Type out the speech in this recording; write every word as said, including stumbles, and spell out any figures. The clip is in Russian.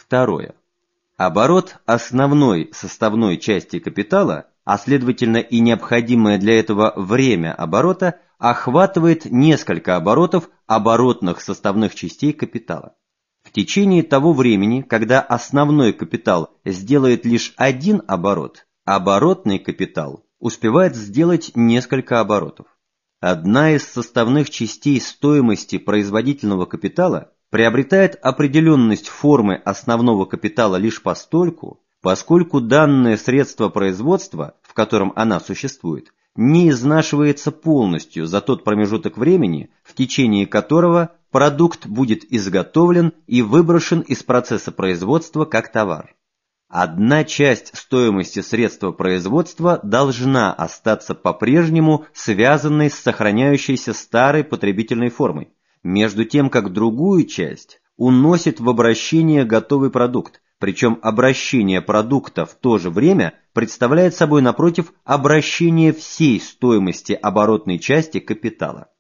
Второе. Оборот основной составной части капитала, а следовательно и необходимое для этого время оборота, охватывает несколько оборотов оборотных составных частей капитала. В течение того времени, когда основной капитал сделает лишь один оборот, оборотный капитал успевает сделать несколько оборотов. Одна из составных частей стоимости производительного капитала приобретает определенность формы основного капитала лишь постольку, поскольку данное средство производства, в котором она существует, не изнашивается полностью за тот промежуток времени, в течение которого продукт будет изготовлен и выброшен из процесса производства как товар. Одна часть стоимости средства производства должна остаться по-прежнему связанной с сохраняющейся старой потребительной формой, между тем как другую часть уносит в обращение готовый продукт, причем обращение продукта в то же время представляет собой, напротив, обращение всей стоимости оборотной части капитала.